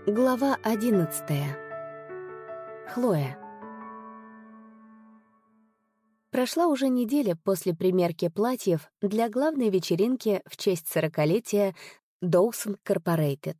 Глава 11. Хлоя. Прошла уже неделя после примерки платьев для главной вечеринки в честь 40-летия Dawson Corporated.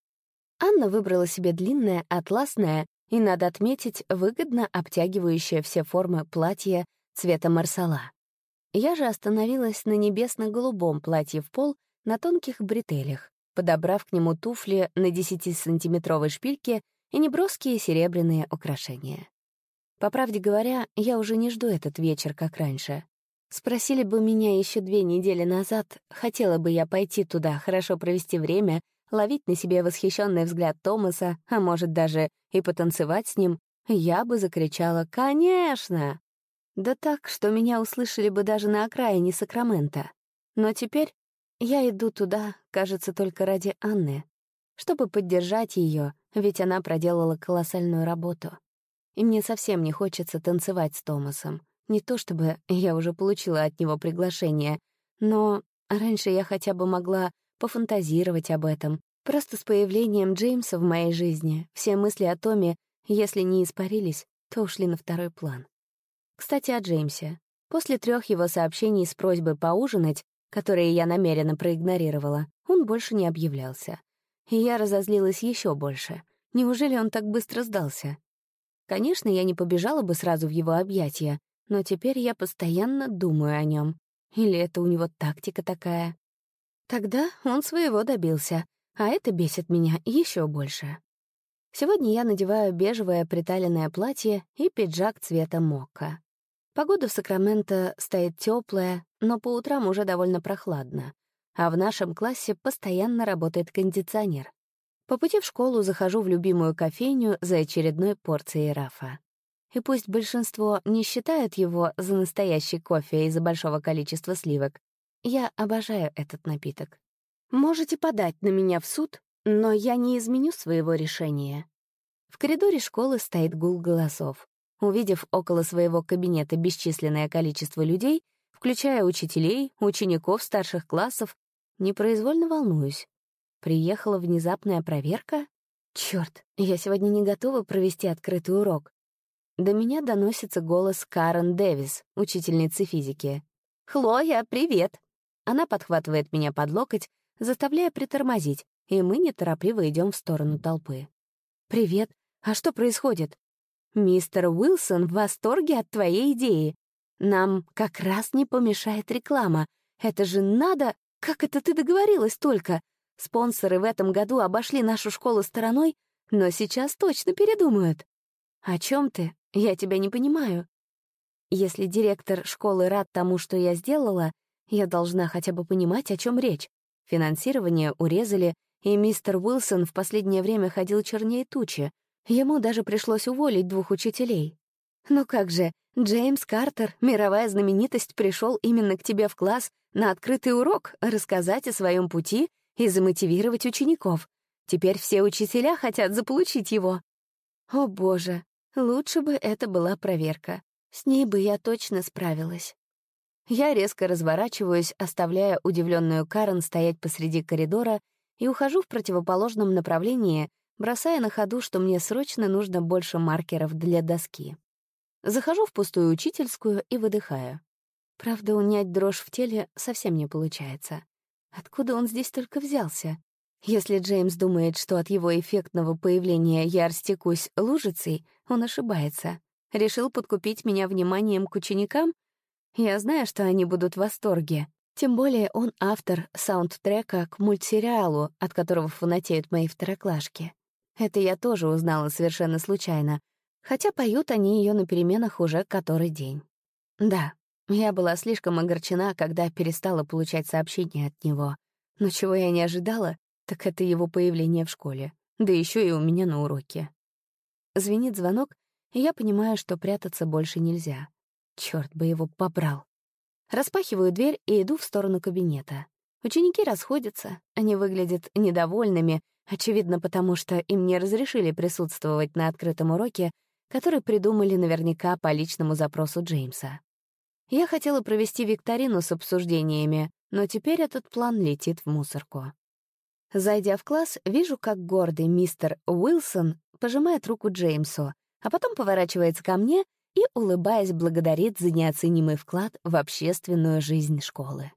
Анна выбрала себе длинное, атласное и, надо отметить, выгодно обтягивающее все формы платье цвета марсала. Я же остановилась на небесно-голубом платье в пол на тонких бретелях, подобрав к нему туфли на 10-сантиметровой шпильке и неброские серебряные украшения. По правде говоря, я уже не жду этот вечер, как раньше. Спросили бы меня еще 2 недели назад, хотела бы я пойти туда, хорошо провести время, ловить на себе восхищенный взгляд Томаса, а может даже и потанцевать с ним, я бы закричала «Конечно!». Да так, что меня услышали бы даже на окраине Сакрамента. Но теперь я иду туда, кажется, только ради Анны, чтобы поддержать ее, ведь она проделала колоссальную работу. И мне совсем не хочется танцевать с Томасом. Не то чтобы я уже получила от него приглашение, но раньше я хотя бы могла пофантазировать об этом. Просто с появлением Джеймса в моей жизни все мысли о Томе, если не испарились, то ушли на второй план. Кстати, о Джеймсе. После 3 его сообщений с просьбой поужинать, которые я намеренно проигнорировала, он больше не объявлялся. И я разозлилась еще больше. Неужели он так быстро сдался? Конечно, я не побежала бы сразу в его объятия, но теперь я постоянно думаю о нем. Или это у него тактика такая? Тогда он своего добился, а это бесит меня еще больше. Сегодня я надеваю бежевое приталенное платье и пиджак цвета мокка. Погода в Сакраменто стоит теплая, но по утрам уже довольно прохладно, а в нашем классе постоянно работает кондиционер. По пути в школу захожу в любимую кофейню за очередной порцией рафа. И пусть большинство не считают его за настоящий кофе из-за большого количества сливок, я обожаю этот напиток. Можете подать на меня в суд, но я не изменю своего решения. В коридоре школы стоит гул голосов. Увидев около своего кабинета бесчисленное количество людей, включая учителей, учеников старших классов, непроизвольно волнуюсь. Приехала внезапная проверка? Чёрт, я сегодня не готова провести открытый урок. До меня доносится голос Карен Дэвис, учительницы физики. «Хлоя, привет!» Она подхватывает меня под локоть, заставляя притормозить, и мы неторопливо идем в сторону толпы. «Привет. А что происходит?» «Мистер Уилсон в восторге от твоей идеи. Нам как раз не помешает реклама. Это же надо... Как это ты договорилась только? Спонсоры в этом году обошли нашу школу стороной, но сейчас точно передумают». «О чем ты? Я тебя не понимаю». Если директор школы рад тому, что я сделала, я должна хотя бы понимать, о чем речь. Финансирование урезали, и мистер Уилсон в последнее время ходил чернее тучи. Ему даже пришлось уволить 2 учителей. Ну как же, Джеймс Картер, мировая знаменитость, пришел именно к тебе в класс на открытый урок рассказать о своем пути и замотивировать учеников. Теперь все учителя хотят заполучить его. О боже, лучше бы это была проверка. С ней бы я точно справилась. Я резко разворачиваюсь, оставляя удивленную Карен стоять посреди коридора, и ухожу в противоположном направлении, бросая на ходу, что мне срочно нужно больше маркеров для доски. Захожу в пустую учительскую и выдыхаю. Правда, унять дрожь в теле совсем не получается. Откуда он здесь только взялся? Если Джеймс думает, что от его эффектного появления я растекусь лужицей, он ошибается. Решил подкупить меня вниманием к ученикам? Я знаю, что они будут в восторге. Тем более он автор саундтрека к мультсериалу, от которого фанатеют мои второклашки. Это я тоже узнала совершенно случайно, хотя поют они ее на переменах уже который день. Да, я была слишком огорчена, когда перестала получать сообщения от него. Но чего я не ожидала, так это его появление в школе, да еще и у меня на уроке. Звенит звонок, и я понимаю, что прятаться больше нельзя. Чёрт бы его побрал. Распахиваю дверь и иду в сторону кабинета. Ученики расходятся, они выглядят недовольными, очевидно, потому что им не разрешили присутствовать на открытом уроке, который придумали наверняка по личному запросу Джеймса. Я хотела провести викторину с обсуждениями, но теперь этот план летит в мусорку. Зайдя в класс, вижу, как гордый мистер Уилсон пожимает руку Джеймсу, а потом поворачивается ко мне и, улыбаясь, благодарит за неоценимый вклад в общественную жизнь школы.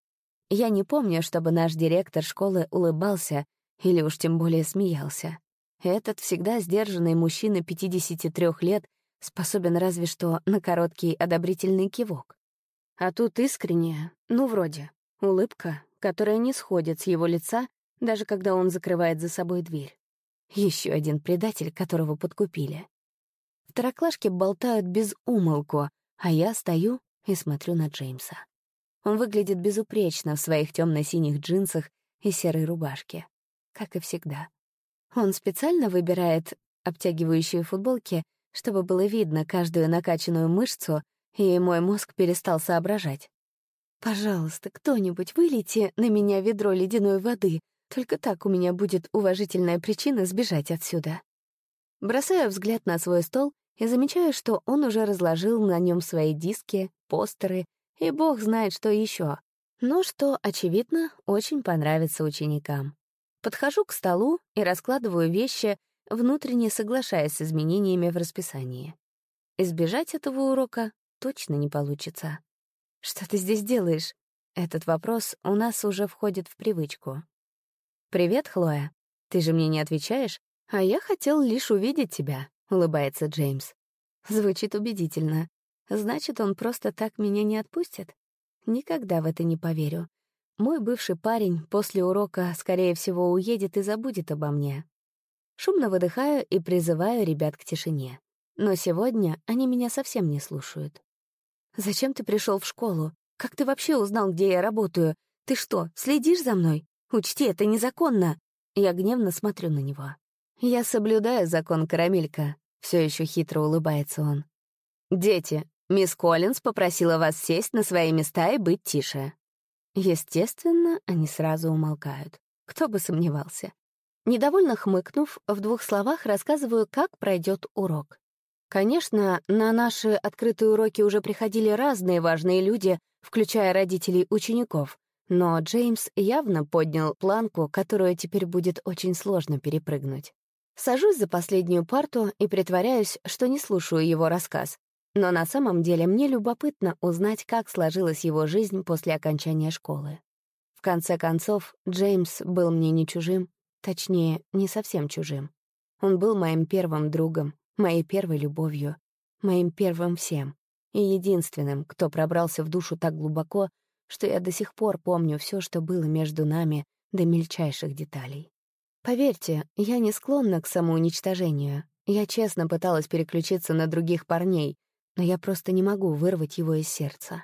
Я не помню, чтобы наш директор школы улыбался или уж тем более смеялся. Этот всегда сдержанный мужчина 53 лет способен разве что на короткий одобрительный кивок. А тут искренняя, ну вроде, улыбка, которая не сходит с его лица, даже когда он закрывает за собой дверь. Еще один предатель, которого подкупили. Второклашки болтают без умолку, а я стою и смотрю на Джеймса. Он выглядит безупречно в своих темно-синих джинсах и серой рубашке, как и всегда. Он специально выбирает обтягивающие футболки, чтобы было видно каждую накачанную мышцу, и мой мозг перестал соображать. «Пожалуйста, кто-нибудь вылейте на меня ведро ледяной воды, только так у меня будет уважительная причина сбежать отсюда». Бросаю взгляд на свой стол и замечаю, что он уже разложил на нем свои диски, постеры и бог знает что еще, но что, очевидно, очень понравится ученикам. Подхожу к столу и раскладываю вещи, внутренне соглашаясь с изменениями в расписании. Избежать этого урока точно не получится. «Что ты здесь делаешь?» Этот вопрос у нас уже входит в привычку. «Привет, Хлоя. Ты же мне не отвечаешь, а я хотел лишь увидеть тебя», — улыбается Джеймс. Звучит убедительно. Значит, он просто так меня не отпустит? Никогда в это не поверю. Мой бывший парень после урока, скорее всего, уедет и забудет обо мне. Шумно выдыхаю и призываю ребят к тишине. Но сегодня они меня совсем не слушают. «Зачем ты пришел в школу? Как ты вообще узнал, где я работаю? Ты что, следишь за мной? Учти, это незаконно!» Я гневно смотрю на него. «Я соблюдаю закон, карамелька», — все еще хитро улыбается он. «Дети, мисс Коллинз попросила вас сесть на свои места и быть тише». Естественно, они сразу умолкают. Кто бы сомневался. Недовольно хмыкнув, в 2 словах рассказываю, как пройдет урок. Конечно, на наши открытые уроки уже приходили разные важные люди, включая родителей учеников, но Джеймс явно поднял планку, которую теперь будет очень сложно перепрыгнуть. Сажусь за последнюю парту и притворяюсь, что не слушаю его рассказ. Но на самом деле мне любопытно узнать, как сложилась его жизнь после окончания школы. В конце концов, Джеймс был мне не чужим, точнее, не совсем чужим. Он был моим первым другом, моей первой любовью, моим первым всем и единственным, кто пробрался в душу так глубоко, что я до сих пор помню все, что было между нами до мельчайших деталей. Поверьте, я не склонна к самоуничтожению. Я честно пыталась переключиться на других парней, но я просто не могу вырвать его из сердца.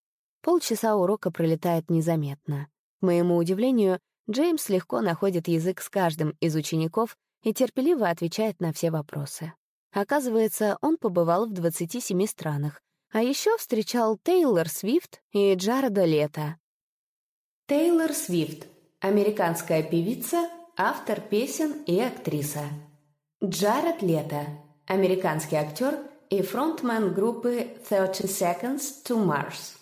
Полчаса урока пролетает незаметно. К моему удивлению, Джеймс легко находит язык с каждым из учеников и терпеливо отвечает на все вопросы. Оказывается, он побывал в 27 странах, а еще встречал Тейлор Свифт и Джареда Лето. Тейлор Свифт — американская певица, автор песен и актриса. Джаред Лето — американский актер и фронтмен группы 30 Seconds to Mars.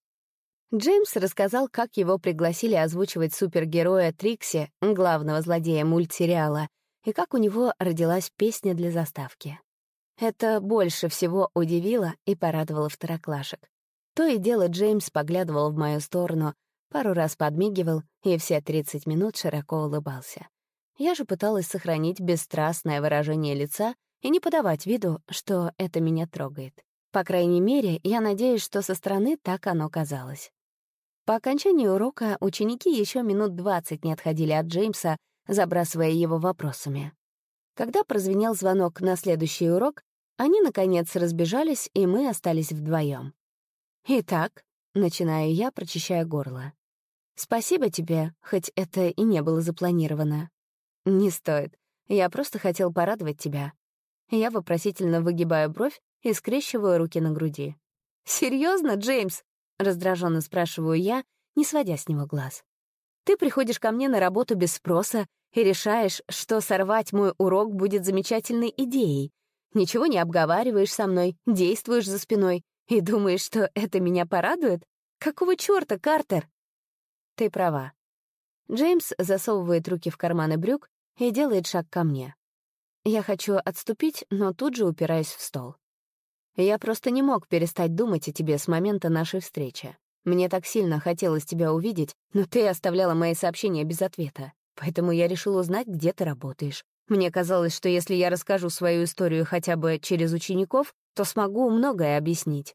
Джеймс рассказал, как его пригласили озвучивать супергероя Трикси, главного злодея мультсериала, и как у него родилась песня для заставки. Это больше всего удивило и порадовало второклашек. То и дело Джеймс поглядывал в мою сторону, пару раз подмигивал и все 30 минут широко улыбался. Я же пыталась сохранить бесстрастное выражение лица и не подавать виду, что это меня трогает. По крайней мере, я надеюсь, что со стороны так оно казалось. По окончании урока ученики еще минут 20 не отходили от Джеймса, забрасывая его вопросами. Когда прозвенел звонок на следующий урок, они, наконец, разбежались, и мы остались вдвоем. «Итак», — начинаю я, прочищая горло. «Спасибо тебе, хоть это и не было запланировано». «Не стоит. Я просто хотел порадовать тебя». Я вопросительно выгибаю бровь и скрещиваю руки на груди. «Серьезно, Джеймс?» — раздраженно спрашиваю я, не сводя с него глаз. «Ты приходишь ко мне на работу без спроса и решаешь, что сорвать мой урок будет замечательной идеей. Ничего не обговариваешь со мной, действуешь за спиной и думаешь, что это меня порадует? Какого чёрта, Картер?» «Ты права». Джеймс засовывает руки в карманы брюк и делает шаг ко мне. Я хочу отступить, но тут же упираюсь в стол. Я просто не мог перестать думать о тебе с момента нашей встречи. Мне так сильно хотелось тебя увидеть, но ты оставляла мои сообщения без ответа. Поэтому я решил узнать, где ты работаешь. Мне казалось, что если я расскажу свою историю хотя бы через учеников, то смогу многое объяснить.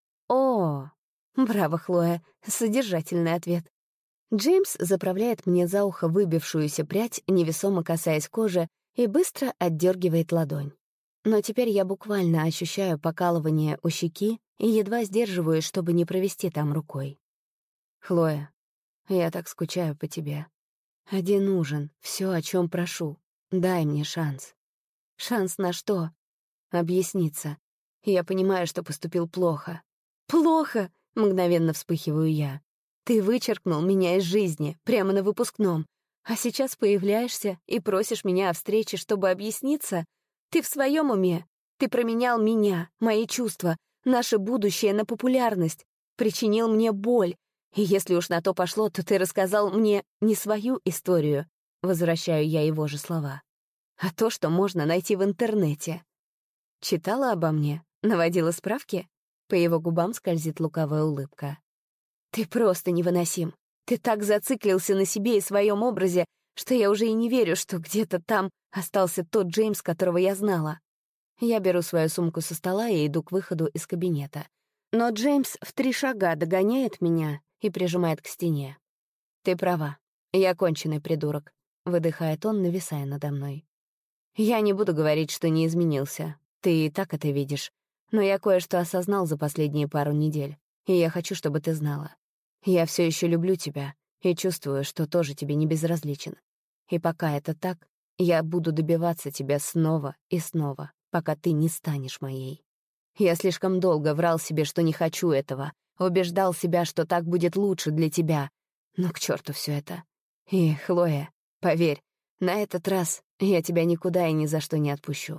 О, браво, Хлоя, содержательный ответ. Джеймс заправляет мне за ухо выбившуюся прядь, невесомо касаясь кожи, и быстро отдергивает ладонь. Но теперь я буквально ощущаю покалывание у щеки и едва сдерживаюсь, чтобы не провести там рукой. «Хлоя, я так скучаю по тебе. Один ужин, все, о чем прошу. Дай мне шанс». «Шанс на что?» «Объясниться. Я понимаю, что поступил плохо». «Плохо!» — мгновенно вспыхиваю я. «Ты вычеркнул меня из жизни, прямо на выпускном, а сейчас появляешься и просишь меня о встрече, чтобы объясниться? Ты в своем уме? Ты променял меня, мои чувства, наше будущее на популярность, причинил мне боль. И если уж на то пошло, то ты рассказал мне не свою историю», — возвращаю я его же слова, «а то, что можно найти в интернете». «Читала обо мне? Наводила справки?» По его губам скользит лукавая улыбка. «Ты просто невыносим. Ты так зациклился на себе и своем образе, что я уже и не верю, что где-то там остался тот Джеймс, которого я знала». Я беру свою сумку со стола и иду к выходу из кабинета. Но Джеймс в 3 шага догоняет меня и прижимает к стене. «Ты права. Я конченый придурок», — выдыхает он, нависая надо мной. «Я не буду говорить, что не изменился. Ты и так это видишь. Но я кое-что осознал за последние пару недель, и я хочу, чтобы ты знала. Я все еще люблю тебя и чувствую, что тоже тебе не безразличен. И пока это так, я буду добиваться тебя снова и снова, пока ты не станешь моей. Я слишком долго врал себе, что не хочу этого, убеждал себя, что так будет лучше для тебя. Но к черту все это. И, Хлоя, поверь, на этот раз я тебя никуда и ни за что не отпущу».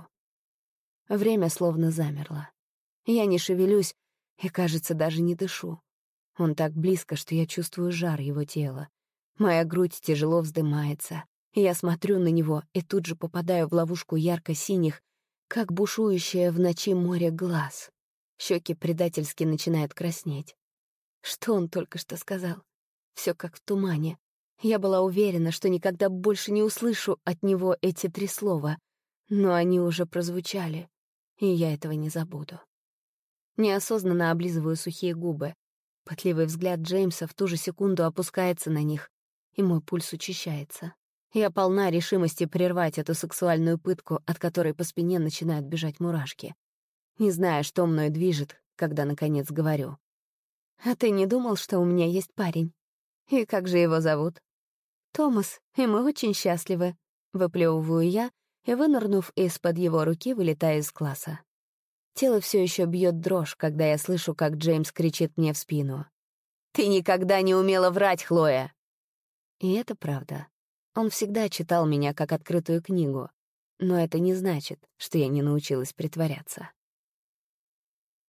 Время словно замерло. Я не шевелюсь и, кажется, даже не дышу. Он так близко, что я чувствую жар его тела. Моя грудь тяжело вздымается. Я смотрю на него и тут же попадаю в ловушку ярко-синих, как бушующее в ночи море глаз. Щеки предательски начинают краснеть. Что он только что сказал? Все как в тумане. Я была уверена, что никогда больше не услышу от него эти 3 слова, но они уже прозвучали, и я этого не забуду. Неосознанно облизываю сухие губы. Пытливый взгляд Джеймса в ту же секунду опускается на них, и мой пульс учащается. Я полна решимости прервать эту сексуальную пытку, от которой по спине начинают бежать мурашки. Не знаю, что мною движет, когда, наконец, говорю. «А ты не думал, что у меня есть парень? И как же его зовут?» «Томас, и мы очень счастливы», — выплевываю я, и, вынырнув из-под его руки, вылетаю из класса. Тело все еще бьет дрожь, когда я слышу, как Джеймс кричит мне в спину. «Ты никогда не умела врать, Хлоя!» И это правда. Он всегда читал меня как открытую книгу. Но это не значит, что я не научилась притворяться.